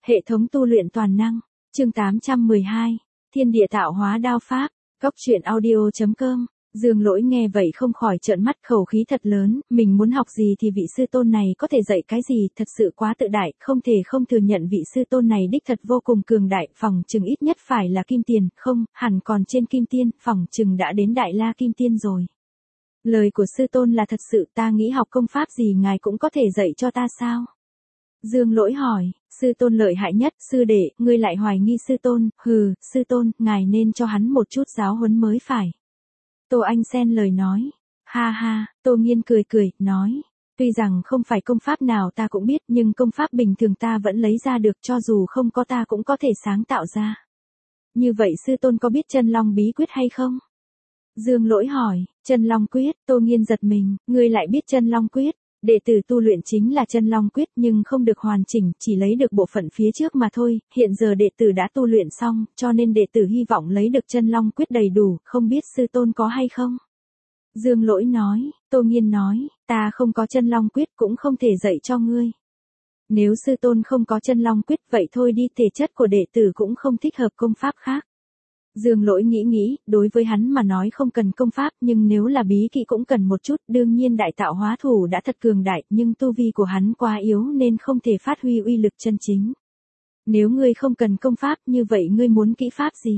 Hệ thống tu luyện toàn năng, chương 812, Thiên địa tạo hóa đao pháp, Cốc truyện audio.com. Dương Lỗi nghe vậy không khỏi trợn mắt, khẩu khí thật lớn, mình muốn học gì thì vị sư tôn này có thể dạy cái gì, thật sự quá tự đại, không thể không thừa nhận vị sư tôn này đích thật vô cùng cường đại, phỏng chừng ít nhất phải là kim tiền, không, hẳn còn trên kim tiên, phỏng chừng đã đến đại la kim tiên rồi. Lời của sư tôn là thật sự, ta nghĩ học công pháp gì ngài cũng có thể dạy cho ta sao? Dương Lỗi hỏi, sư tôn lợi hại nhất, sư đệ, ngươi lại hoài nghi sư tôn, hừ, sư tôn, ngài nên cho hắn một chút giáo huấn mới phải. Tô Anh xen lời nói, ha ha, Tô Nghiên cười cười, nói, tuy rằng không phải công pháp nào ta cũng biết nhưng công pháp bình thường ta vẫn lấy ra được, cho dù không có ta cũng có thể sáng tạo ra. Như vậy sư tôn có biết chân long bí quyết hay không? Dương Lỗi hỏi, chân long quyết, Tô Nghiên giật mình, ngươi lại biết chân long quyết? Đệ tử tu luyện chính là chân long quyết nhưng không được hoàn chỉnh, chỉ lấy được bộ phận phía trước mà thôi, hiện giờ đệ tử đã tu luyện xong, cho nên đệ tử hy vọng lấy được chân long quyết đầy đủ, không biết sư tôn có hay không? Dương Lỗi nói, Tô Nghiên nói, ta không có chân long quyết cũng không thể dạy cho ngươi. Nếu sư tôn không có chân long quyết vậy thôi đi, thể chất của đệ tử cũng không thích hợp công pháp khác. Dương Lỗi nghĩ, đối với hắn mà nói không cần công pháp nhưng nếu là bí kỹ cũng cần một chút, đương nhiên đại tạo hóa thủ đã thật cường đại nhưng tu vi của hắn quá yếu nên không thể phát huy uy lực chân chính. Nếu ngươi không cần công pháp như vậy ngươi muốn kỹ pháp gì?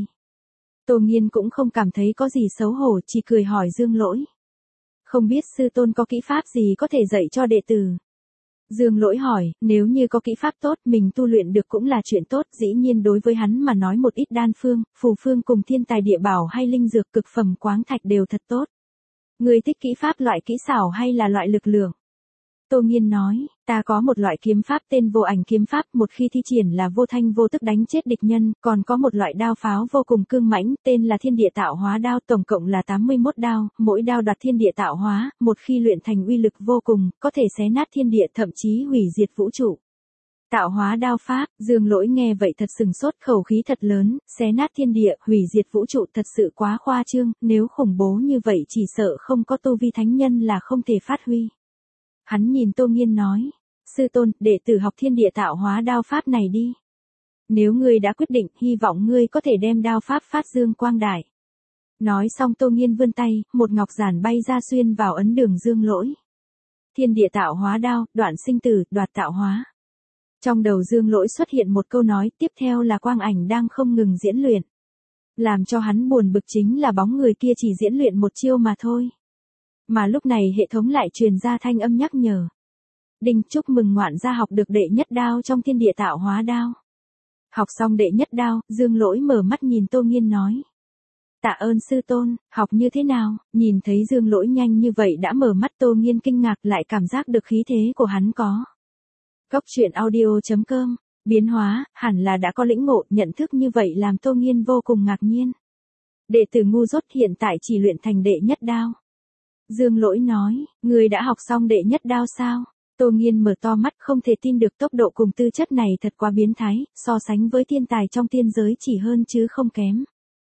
Tô Nghiên cũng không cảm thấy có gì xấu hổ, chỉ cười hỏi Dương Lỗi. Không biết sư tôn có kỹ pháp gì có thể dạy cho đệ tử? Dương Lỗi hỏi, nếu như có kỹ pháp tốt mình tu luyện được cũng là chuyện tốt, dĩ nhiên đối với hắn mà nói một ít đan phương, phù phương cùng thiên tài địa bảo hay linh dược cực phẩm quáng thạch đều thật tốt. Ngươi thích kỹ pháp loại kỹ xảo hay là loại lực lượng? Tô Nghiên nói, ta có một loại kiếm pháp tên vô ảnh kiếm pháp, một khi thi triển là vô thanh vô tức đánh chết địch nhân, còn có một loại đao pháo vô cùng cương mãnh, tên là thiên địa tạo hóa đao, tổng cộng là 81 đao, mỗi đao đoạt thiên địa tạo hóa, một khi luyện thành uy lực vô cùng, có thể xé nát thiên địa thậm chí hủy diệt vũ trụ. Tạo hóa đao pháp, Dương Lỗi nghe vậy thật sừng sốt, khẩu khí thật lớn, xé nát thiên địa, hủy diệt vũ trụ thật sự quá khoa trương, nếu khủng bố như vậy chỉ sợ không có tu vi thánh nhân là không thể phát huy. Hắn nhìn Tô Nghiên nói, sư tôn, đệ tử học thiên địa tạo hóa đao pháp này đi. Nếu ngươi đã quyết định, hy vọng ngươi có thể đem đao pháp phát dương quang đại. Nói xong Tô Nghiên vươn tay, một ngọc giản bay ra xuyên vào ấn đường Dương Lỗi. Thiên địa tạo hóa đao, đoạn sinh tử, đoạt tạo hóa. Trong đầu Dương Lỗi xuất hiện một câu nói, tiếp theo là quang ảnh đang không ngừng diễn luyện. Làm cho hắn buồn bực chính là bóng người kia chỉ diễn luyện một chiêu mà thôi. Mà lúc này hệ thống lại truyền ra thanh âm nhắc nhở. Đinh, chúc mừng ngoạn gia học được đệ nhất đao trong thiên địa tạo hóa đao. Học xong đệ nhất đao, Dương Lỗi mở mắt nhìn Tô Nghiên nói. Tạ ơn sư tôn, học như thế nào? Nhìn thấy Dương Lỗi nhanh như vậy đã mở mắt, Tô Nghiên kinh ngạc lại cảm giác được khí thế của hắn có. Cốc truyện audio.com, biến hóa, hẳn là đã có lĩnh ngộ, nhận thức như vậy làm Tô Nghiên vô cùng ngạc nhiên. Đệ tử ngu dốt hiện tại chỉ luyện thành đệ nhất đao. Dương Lỗi nói, người đã học xong đệ nhất đao sao? Tô Nghiên mở to mắt không thể tin được, tốc độ cùng tư chất này thật quá biến thái, so sánh với thiên tài trong tiên giới chỉ hơn chứ không kém.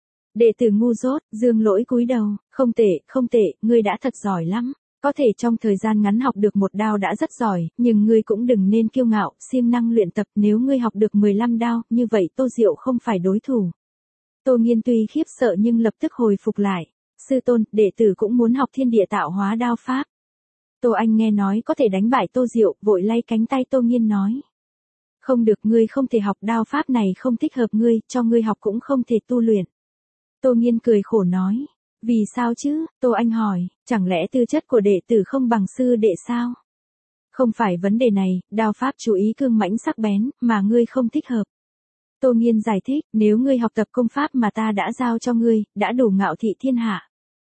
Đệ tử ngu dốt, Dương Lỗi cúi đầu, không tệ, ngươi đã thật giỏi lắm. Có thể trong thời gian ngắn học được một đao đã rất giỏi, nhưng ngươi cũng đừng nên kiêu ngạo, siêng năng luyện tập, nếu ngươi học được 15 đao, như vậy Tô Diệu không phải đối thủ. Tô Nghiên tuy khiếp sợ nhưng lập tức hồi phục lại. Sư tôn, đệ tử cũng muốn học thiên địa tạo hóa đao pháp. Tô Anh nghe nói có thể đánh bại Tô Diệu, vội lay cánh tay Tô Nghiên nói. Không được, ngươi không thể học, đao pháp này không thích hợp ngươi, cho ngươi học cũng không thể tu luyện. Tô Nghiên cười khổ nói. Vì sao chứ? Tô Anh hỏi, chẳng lẽ tư chất của đệ tử không bằng sư đệ sao? Không phải vấn đề này, đao pháp chú ý cương mãnh sắc bén, mà ngươi không thích hợp. Tô Nghiên giải thích, nếu ngươi học tập công pháp mà ta đã giao cho ngươi, đã đủ ngạo thị thiên hạ.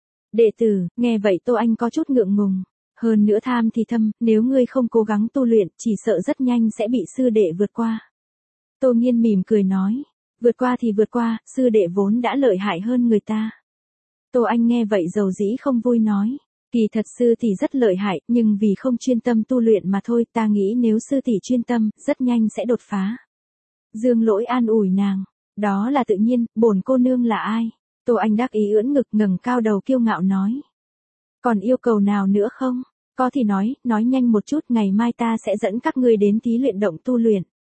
Đệ tử, nghe vậy Tô Anh có chút ngượng ngùng. Hơn nữa tham thì thâm, nếu ngươi không cố gắng tu luyện, chỉ sợ rất nhanh sẽ bị sư đệ vượt qua. Tô Nghiên mỉm cười nói, vượt qua thì vượt qua, sư đệ vốn đã lợi hại hơn người ta. Tô Anh nghe vậy dầu dĩ không vui nói, kỳ thật sư tỷ rất lợi hại, nhưng vì không chuyên tâm tu luyện mà thôi, ta nghĩ nếu sư tỷ chuyên tâm, rất nhanh sẽ đột phá. Dương Lỗi an ủi nàng, đó là tự nhiên, bổn cô nương là ai? Tô Anh đắc ý ưỡn ngực ngẩng cao đầu kiêu ngạo nói. Còn yêu cầu nào nữa không? Có thì nói nhanh một chút, ngày mai ta sẽ dẫn các ngươi đến thí luyện động tu luyện.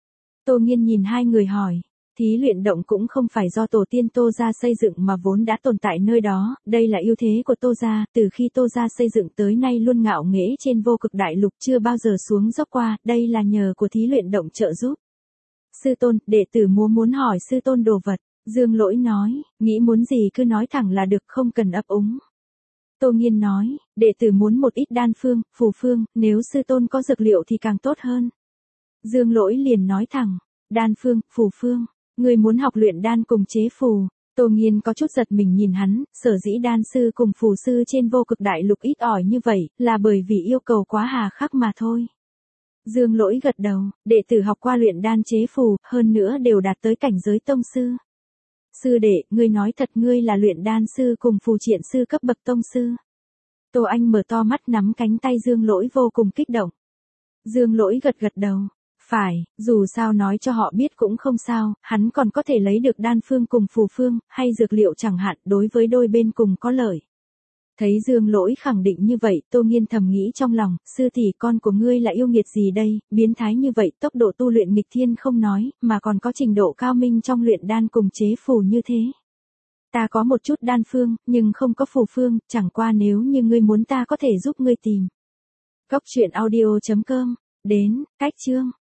Tô Nghiên nhìn hai người hỏi. Thí luyện động cũng không phải do tổ tiên Tô gia xây dựng mà vốn đã tồn tại nơi đó, đây là ưu thế của Tô gia, từ khi Tô gia xây dựng tới nay luôn ngạo nghễ trên vô cực đại lục chưa bao giờ xuống dốc qua, đây là nhờ của thí luyện động trợ giúp. Sư tôn, đệ tử muốn hỏi sư tôn đồ vật, Dương Lỗi nói, nghĩ muốn gì cứ nói thẳng là được không cần ấp úng. Tô Nghiên nói, đệ tử muốn một ít đan phương, phù phương, nếu sư tôn có dược liệu thì càng tốt hơn. Dương Lỗi liền nói thẳng, đan phương, phù phương, người muốn học luyện đan cùng chế phù. Tô Nghiên có chút giật mình nhìn hắn, sở dĩ đan sư cùng phù sư trên vô cực đại lục ít ỏi như vậy, là bởi vì yêu cầu quá hà khắc mà thôi. Dương Lỗi gật đầu, đệ tử học qua luyện đan chế phù, hơn nữa đều đạt tới cảnh giới tông sư. Sư đệ, ngươi nói thật ngươi là luyện đan sư cùng phù triện sư cấp bậc tông sư. Tô Anh mở to mắt nắm cánh tay Dương Lỗi vô cùng kích động. Dương Lỗi gật gật đầu. Phải, dù sao nói cho họ biết cũng không sao, hắn còn có thể lấy được đan phương cùng phù phương, hay dược liệu chẳng hạn, đối với đôi bên cùng có lợi. Thấy Dương Lỗi khẳng định như vậy, Tô Nghiên thầm nghĩ trong lòng, sư tỷ con của ngươi là yêu nghiệt gì đây, biến thái như vậy, tốc độ tu luyện nghịch thiên không nói, mà còn có trình độ cao minh trong luyện đan cùng chế phù như thế. Ta có một chút đan phương, nhưng không có phù phương, chẳng qua nếu như ngươi muốn ta có thể giúp ngươi tìm. Cốc truyện audio.com, đến, cách chương.